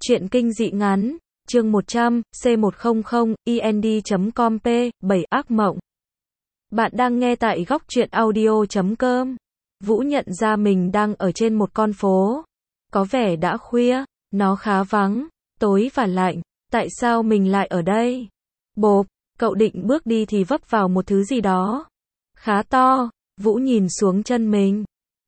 Truyện kinh dị ngắn, chương 100, C100, ind.com p. 7 ác mộng. Bạn đang nghe tại góc truyện audio.com. Vũ nhận ra mình đang ở trên một con phố. Có vẻ đã khuya, nó khá vắng, tối và lạnh. Tại sao mình lại ở đây? Bộp, cậu định bước đi thì vấp vào một thứ gì đó. Khá to, Vũ nhìn xuống chân mình.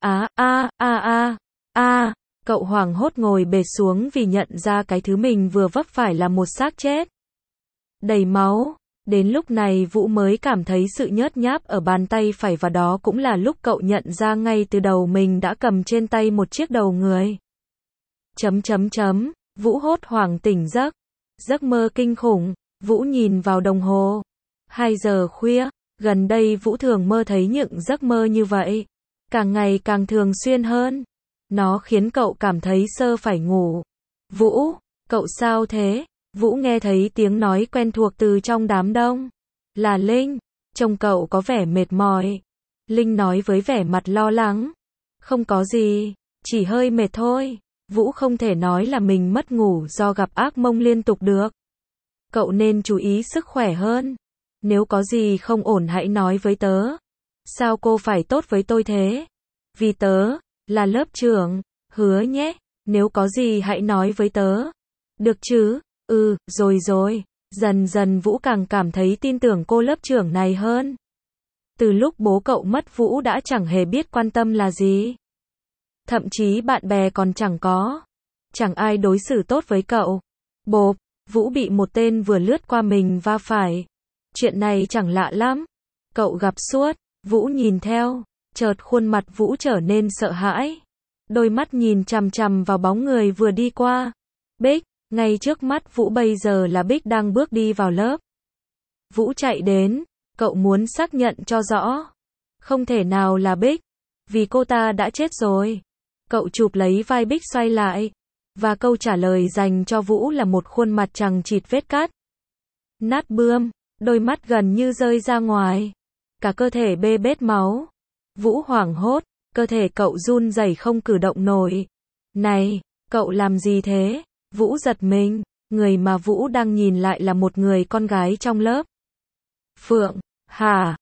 Cậu hoảng hốt ngồi bệt xuống vì nhận ra cái thứ mình vừa vấp phải là một xác chết. Đầy máu. Đến lúc này Vũ mới cảm thấy sự nhớt nháp ở bàn tay phải và đó cũng là lúc cậu nhận ra ngay từ đầu mình đã cầm trên tay một chiếc đầu người. Vũ hốt hoảng tỉnh giấc. Giấc mơ kinh khủng. Vũ nhìn vào đồng hồ. 2 giờ khuya. Gần đây Vũ thường mơ thấy những giấc mơ như vậy. Càng ngày càng thường xuyên hơn. Nó khiến cậu cảm thấy sơ phải ngủ. Vũ, cậu sao thế? Vũ nghe thấy tiếng nói quen thuộc từ trong đám đông. Là Linh, trông cậu có vẻ mệt mỏi. Linh nói với vẻ mặt lo lắng. Không có gì, chỉ hơi mệt thôi. Vũ không thể nói là mình mất ngủ do gặp ác mộng liên tục được. Cậu nên chú ý sức khỏe hơn. Nếu có gì không ổn hãy nói với tớ. Sao cô phải tốt với tôi thế? Vì tớ là lớp trưởng, hứa nhé, nếu có gì hãy nói với tớ. Được chứ? Rồi. Dần dần Vũ càng cảm thấy tin tưởng cô lớp trưởng này hơn. Từ lúc bố cậu mất Vũ đã chẳng hề biết quan tâm là gì. Thậm chí bạn bè còn chẳng có. Chẳng ai đối xử tốt với cậu. Bộp, Vũ bị một tên vừa lướt qua mình va phải. Chuyện này chẳng lạ lắm. Cậu gặp suốt, Vũ nhìn theo. Chợt khuôn mặt Vũ trở nên sợ hãi. Đôi mắt nhìn chằm chằm vào bóng người vừa đi qua. Bích, ngay trước mắt Vũ bây giờ là Bích đang bước đi vào lớp. Vũ chạy đến, cậu muốn xác nhận cho rõ. Không thể nào là Bích, vì cô ta đã chết rồi. Cậu chụp lấy vai Bích xoay lại. Và câu trả lời dành cho Vũ là một khuôn mặt chằng chịt vết cắt. Nát bươm, đôi mắt gần như rơi ra ngoài. Cả cơ thể bê bết máu. Vũ hoảng hốt, cơ thể cậu run rẩy không cử động nổi. Này, cậu làm gì thế? Vũ giật mình, người mà Vũ đang nhìn lại là một người con gái trong lớp. Phượng, hả?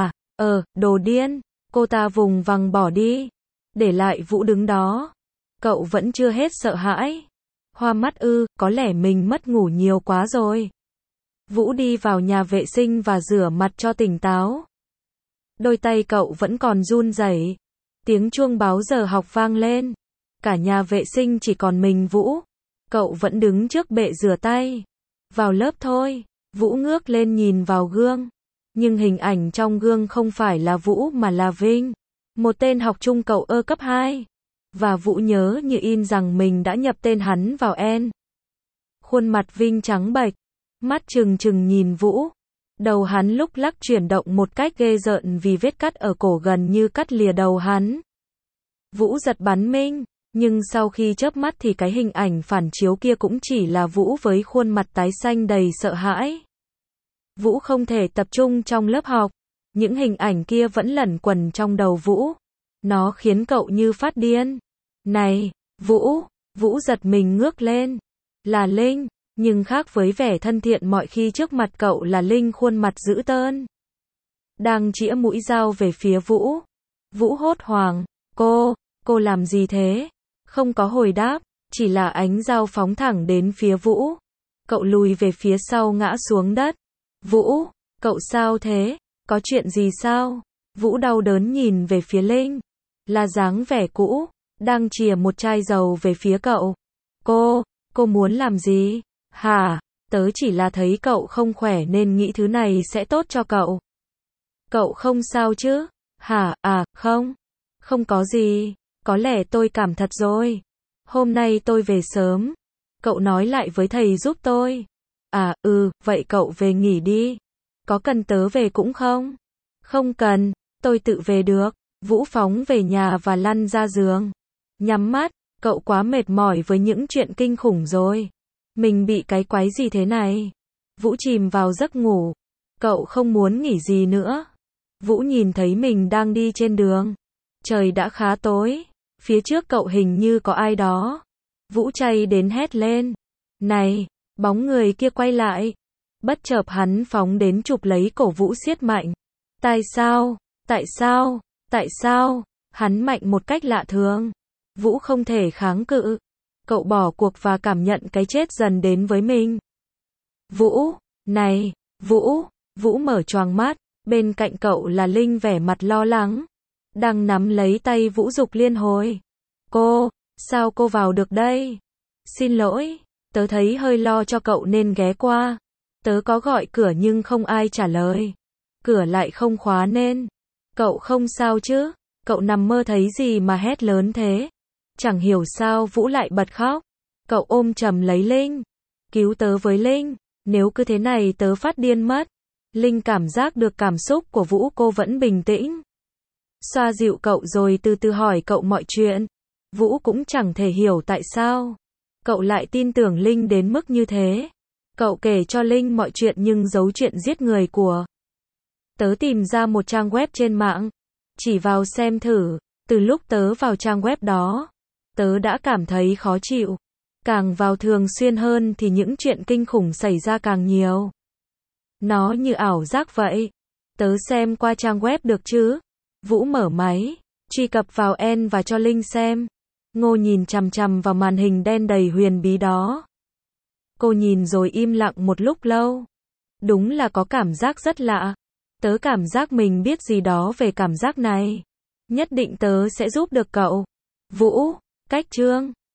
Đồ điên. Cô ta vùng vằng bỏ đi. Để lại Vũ đứng đó. Cậu vẫn chưa hết sợ hãi. Hoa mắt có lẽ mình mất ngủ nhiều quá rồi. Vũ đi vào nhà vệ sinh và rửa mặt cho tỉnh táo. Đôi tay cậu vẫn còn run rẩy. Tiếng chuông báo giờ học vang lên. Cả nhà vệ sinh chỉ còn mình Vũ. Cậu vẫn đứng trước bệ rửa tay. Vào lớp thôi. Vũ ngước lên nhìn vào gương. Nhưng hình ảnh trong gương không phải là Vũ mà là Vinh. Một tên học chung cậu cấp 2. Và Vũ nhớ như in rằng mình đã nhập tên hắn vào N. Khuôn mặt Vinh trắng bệch. Mắt trừng trừng nhìn Vũ. Đầu hắn lúc lắc chuyển động một cách ghê rợn vì vết cắt ở cổ gần như cắt lìa đầu hắn. Vũ giật bắn mình, nhưng sau khi chớp mắt thì cái hình ảnh phản chiếu kia cũng chỉ là Vũ với khuôn mặt tái xanh đầy sợ hãi. Vũ không thể tập trung trong lớp học, những hình ảnh kia vẫn lẩn quẩn trong đầu Vũ. Nó khiến cậu như phát điên. Này, Vũ giật mình ngước lên. Là Linh. Nhưng khác với vẻ thân thiện mọi khi trước mặt cậu là Linh khuôn mặt dữ tợn. Đang chĩa mũi dao về phía Vũ. Vũ hốt hoảng. Cô làm gì thế? Không có hồi đáp, chỉ là ánh dao phóng thẳng đến phía Vũ. Cậu lùi về phía sau ngã xuống đất. Vũ, cậu sao thế? Có chuyện gì sao? Vũ đau đớn nhìn về phía Linh. Là dáng vẻ cũ, đang chìa một chai dầu về phía cậu. Cô muốn làm gì? Hả? Tớ chỉ là thấy cậu không khỏe nên nghĩ thứ này sẽ tốt cho cậu. Cậu không sao chứ? Hả? Không có gì. Có lẽ tôi cảm thật rồi. Hôm nay tôi về sớm. Cậu nói lại với thầy giúp tôi. Vậy cậu về nghỉ đi. Có cần tớ về cũng không? Không cần, tôi tự về được. Vũ phóng về nhà và lăn ra giường. Nhắm mắt, cậu quá mệt mỏi với những chuyện kinh khủng rồi. Mình bị cái quái gì thế này? Vũ chìm vào giấc ngủ. Cậu không muốn nghỉ gì nữa. Vũ nhìn thấy mình đang đi trên đường. Trời đã khá tối. Phía trước cậu hình như có ai đó. Vũ chay đến hét lên. Này, bóng người kia quay lại. Bất chợt hắn phóng đến chụp lấy cổ Vũ siết mạnh. Tại sao? Tại sao? Tại sao? Hắn mạnh một cách lạ thường. Vũ không thể kháng cự. Cậu bỏ cuộc và cảm nhận cái chết dần đến với mình. Vũ, này, Vũ, Vũ mở choàng mắt, bên cạnh cậu là Linh vẻ mặt lo lắng. Đang nắm lấy tay Vũ giục liên hồi. Cô, sao cô vào được đây? Xin lỗi, tớ thấy hơi lo cho cậu nên ghé qua. Tớ có gọi cửa nhưng không ai trả lời. Cửa lại không khóa nên. Cậu không sao chứ? Cậu nằm mơ thấy gì mà hét lớn thế? Chẳng hiểu sao Vũ lại bật khóc. Cậu ôm chầm lấy Linh. Cứu tớ với Linh, nếu cứ thế này tớ phát điên mất. Linh cảm giác được cảm xúc của Vũ, cô vẫn bình tĩnh. Xoa dịu cậu rồi từ từ hỏi cậu mọi chuyện. Vũ cũng chẳng thể hiểu tại sao cậu lại tin tưởng Linh đến mức như thế. Cậu kể cho Linh mọi chuyện nhưng giấu chuyện giết người của. Tớ tìm ra một trang web trên mạng. Chỉ vào xem thử. Từ lúc tớ vào trang web đó, tớ đã cảm thấy khó chịu. Càng vào thường xuyên hơn thì những chuyện kinh khủng xảy ra càng nhiều. Nó như ảo giác vậy. Tớ xem qua trang web được chứ? Vũ mở máy, truy cập vào N và cho Linh xem. Ngô nhìn chằm chằm vào màn hình đen đầy huyền bí đó. Cô nhìn rồi im lặng một lúc lâu. Đúng là có cảm giác rất lạ. Tớ cảm giác mình biết gì đó về cảm giác này. Nhất định tớ sẽ giúp được cậu. Vũ, cách chương